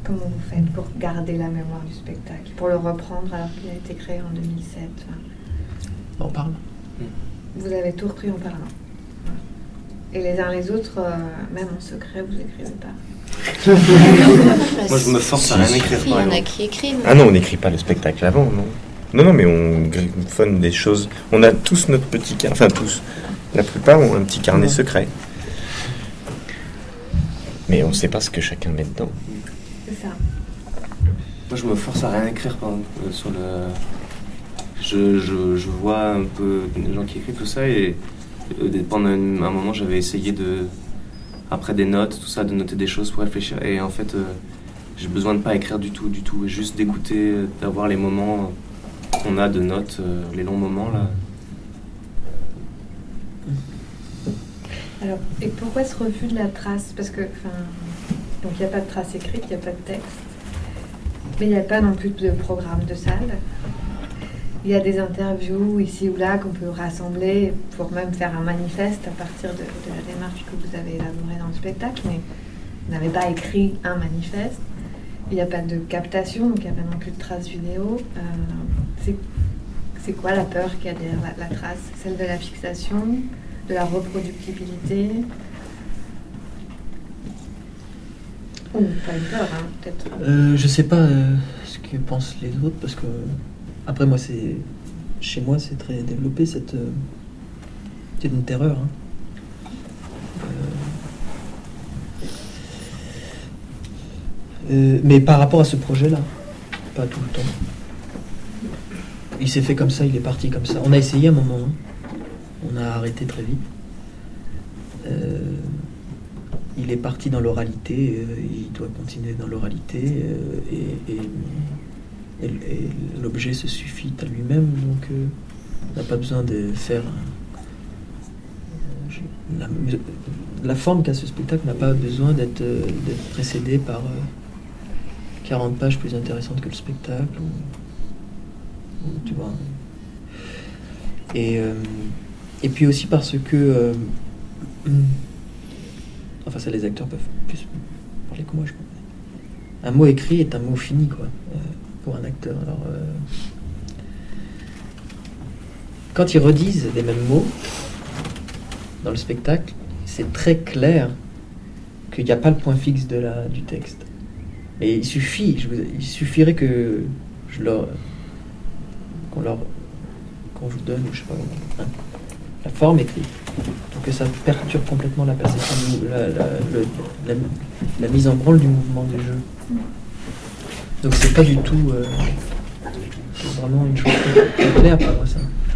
Comment vous faites pour garder la mémoire du spectacle, pour le reprendre alors qu'il a été créé en 2007? On parle. Vous avez tout repris en parlant. Et les uns les autres, même en secret, vous n'écrivez pas. Moi, je me force à rien écrire. Il y en a qui écrivent. Ah non, on n'écrit pas le spectacle avant, non. Non, mais on griffonne des choses. On a tous notre petit carnet, enfin tous. La plupart ont un petit carnet secret. Mais on ne sait pas ce que chacun met dedans. C'est ça. Moi, je me force à rien écrire, par exemple, sur le... Je vois un peu les gens qui écrivent tout ça, et pendant un moment, j'avais essayé après des notes, tout ça, de noter des choses pour réfléchir. Et en fait, j'ai besoin de pas écrire du tout, et juste d'écouter, d'avoir les moments qu'on a de notes, les longs moments, là. Alors, et pourquoi ce refus de la trace? Parce que, donc il n'y a pas de trace écrite, il n'y a pas de texte, mais il n'y a pas non plus de programme de salle. Il y a des interviews ici ou là qu'on peut rassembler pour même faire un manifeste à partir de la démarche que vous avez élaborée dans le spectacle, mais vous n'avez pas écrit un manifeste. Il n'y a pas de captation, donc il n'y a pas non plus de trace vidéo. C'est quoi la peur qu'il y a derrière la trace? Celle de la fixation, de la reproductibilité? Ou pas une peur, hein, peut-être. Je sais pas ce que pensent les autres, parce que après moi chez moi c'est très développé c'est une terreur. Mais par rapport à ce projet-là, pas tout le temps. Il s'est fait comme ça, il est parti comme ça. On a essayé un moment, on a arrêté très vite. Il est parti dans l'oralité, il doit continuer dans l'oralité, et l'objet se suffit à lui-même, donc on n'a pas besoin de faire... La forme qu'a ce spectacle n'a pas besoin d'être précédée par 40 pages plus intéressantes que le spectacle, ou tu vois. Et puis aussi parce que... enfin, ça, les acteurs peuvent plus parler que moi, je pense. Un mot écrit est un mot fini, quoi, pour un acteur. Alors, quand ils redisent les mêmes mots dans le spectacle, c'est très clair qu'il n'y a pas le point fixe du texte. Et il suffirait que qu'on vous donne, je sais pas, la forme écrite, donc que ça perturbe complètement la perception, la mise en branle du mouvement du jeu. Donc c'est pas du tout, c'est vraiment une chose très claire pour moi, ça.